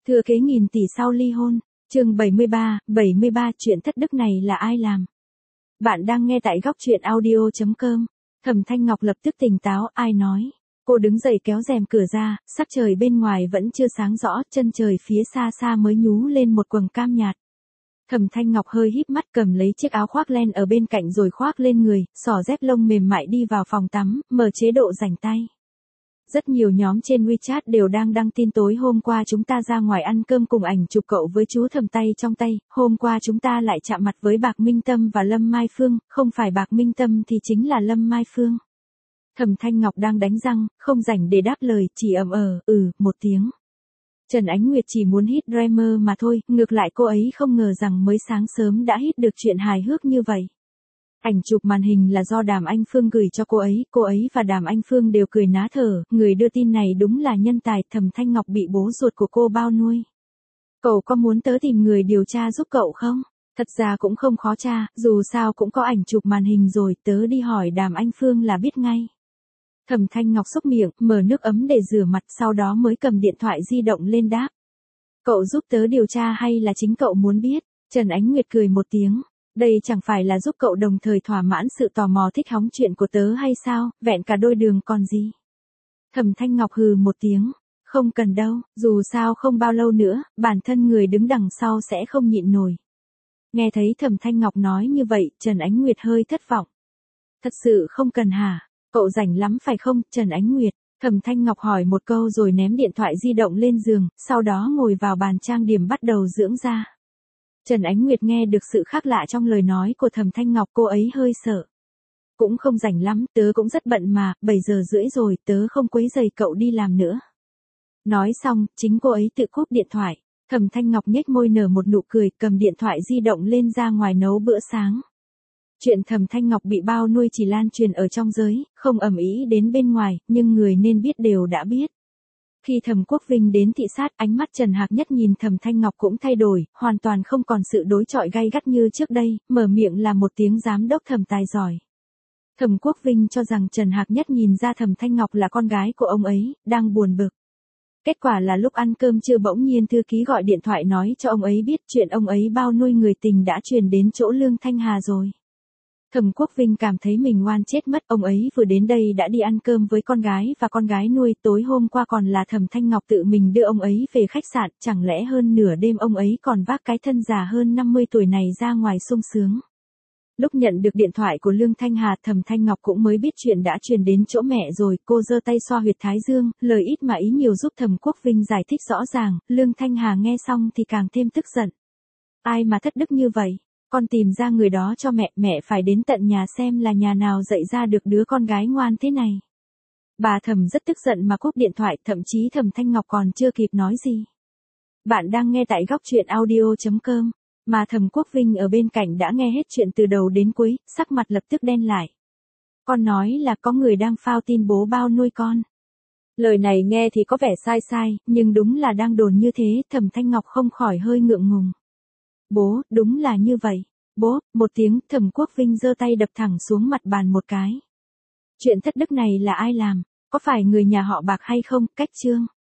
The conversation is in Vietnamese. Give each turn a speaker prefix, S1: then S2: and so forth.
S1: Thừa kế nghìn tỷ sau ly hôn, chương 73 chuyện thất đức này là ai làm? Bạn đang nghe tại góc chuyện audio.com. Thẩm Thanh Ngọc lập tức tỉnh táo, ai nói? Cô đứng dậy kéo rèm cửa ra, sắc trời bên ngoài vẫn chưa sáng rõ, chân trời phía xa xa mới nhú lên một quầng cam nhạt. Thẩm Thanh Ngọc hơi híp mắt cầm lấy chiếc áo khoác len ở bên cạnh rồi khoác lên người, xỏ dép lông mềm mại đi vào phòng tắm, mở chế độ rảnh tay. Rất nhiều nhóm trên WeChat đều đang đăng tin tối hôm qua chúng ta ra ngoài ăn cơm cùng ảnh chụp cậu với chú Thẩm tay trong tay, hôm qua chúng ta lại chạm mặt với Bạc Minh Tâm và Lâm Mai Phương, không phải Bạc Minh Tâm thì chính là Lâm Mai Phương. Thẩm Thanh Ngọc đang đánh răng, không rảnh để đáp lời, chỉ một tiếng. Trần Ánh Nguyệt chỉ muốn hít Dreamer mà thôi, ngược lại cô ấy không ngờ rằng mới sáng sớm đã hít được chuyện hài hước như vậy. Ảnh chụp màn hình là do Đàm Anh Phương gửi cho cô ấy và Đàm Anh Phương đều cười ná thở, người đưa tin này đúng là nhân tài. Thẩm Thanh Ngọc bị bố ruột của cô bao nuôi. Cậu có muốn tớ tìm người điều tra giúp cậu không? Thật ra cũng không khó tra, dù sao cũng có ảnh chụp màn hình rồi, tớ đi hỏi Đàm Anh Phương là biết ngay. Thẩm Thanh Ngọc xúc miệng, mở nước ấm để rửa mặt, sau đó mới cầm điện thoại di động lên đáp. Cậu giúp tớ điều tra hay là chính cậu muốn biết? Trần Ánh Nguyệt cười một tiếng. Đây chẳng phải là giúp cậu đồng thời thỏa mãn sự tò mò thích hóng chuyện của tớ hay sao, vẹn cả đôi đường còn gì. Thẩm Thanh Ngọc hừ một tiếng. Không cần đâu, dù sao không bao lâu nữa, bản thân người đứng đằng sau sẽ không nhịn nổi. Nghe thấy Thẩm Thanh Ngọc nói như vậy, Trần Ánh Nguyệt hơi thất vọng. Thật sự không cần hả? Cậu rảnh lắm phải không, Trần Ánh Nguyệt? Thẩm Thanh Ngọc hỏi một câu rồi ném điện thoại di động lên giường, sau đó ngồi vào bàn trang điểm bắt đầu dưỡng da. Trần Ánh Nguyệt nghe được sự khác lạ trong lời nói của Thẩm Thanh Ngọc, cô ấy hơi sợ. Cũng không rảnh lắm, tớ cũng rất bận mà, 7 giờ rưỡi rồi, tớ không quấy rầy cậu đi làm nữa. Nói xong, chính cô ấy tự cúp điện thoại. Thẩm Thanh Ngọc nhếch môi nở một nụ cười, cầm điện thoại di động lên ra ngoài nấu bữa sáng. Chuyện Thẩm Thanh Ngọc bị bao nuôi chỉ lan truyền ở trong giới, không ầm ĩ đến bên ngoài, nhưng người nên biết đều đã biết. Khi Thẩm Quốc Vinh đến thị sát, ánh mắt Trần Hạc Nhất nhìn Thẩm Thanh Ngọc cũng thay đổi, hoàn toàn không còn sự đối chọi gay gắt như trước đây, mở miệng là một tiếng giám đốc Thẩm tài giỏi. Thẩm Quốc Vinh cho rằng Trần Hạc Nhất nhìn ra Thẩm Thanh Ngọc là con gái của ông ấy, đang buồn bực. Kết quả là lúc ăn cơm trưa bỗng nhiên thư ký gọi điện thoại nói cho ông ấy biết chuyện ông ấy bao nuôi người tình đã truyền đến chỗ Lương Thanh Hà rồi. Thẩm Quốc Vinh cảm thấy mình oan chết mất, ông ấy vừa đến đây đã đi ăn cơm với con gái và con gái nuôi, tối hôm qua còn là Thẩm Thanh Ngọc tự mình đưa ông ấy về khách sạn, chẳng lẽ hơn nửa đêm ông ấy còn vác cái thân già hơn 50 tuổi này ra ngoài sung sướng. Lúc nhận được điện thoại của Lương Thanh Hà, Thẩm Thanh Ngọc cũng mới biết chuyện đã truyền đến chỗ mẹ rồi, cô giơ tay xoa huyệt thái dương, lời ít mà ý nhiều giúp Thẩm Quốc Vinh giải thích rõ ràng. Lương Thanh Hà nghe xong thì càng thêm tức giận. Ai mà thất đức như vậy? Con tìm ra người đó cho mẹ phải đến tận nhà xem là nhà nào dạy ra được đứa con gái ngoan thế này. Bà Thẩm rất tức giận mà cúp điện thoại, thậm chí Thẩm Thanh Ngọc còn chưa kịp nói gì. Bạn đang nghe tại góc chuyện audio.com, mà Thẩm Quốc Vinh ở bên cạnh đã nghe hết chuyện từ đầu đến cuối, sắc mặt lập tức đen lại. Con nói là có người đang phao tin bố bao nuôi con. Lời này nghe thì có vẻ sai, nhưng đúng là đang đồn như thế, Thẩm Thanh Ngọc không khỏi hơi ngượng ngùng. Bố, đúng là như vậy. Bố, một tiếng, Thẩm Quốc Vinh giơ tay đập thẳng xuống mặt bàn một cái. Chuyện thất đức này là ai làm? Có phải người nhà họ Bạc hay không? Cách chương.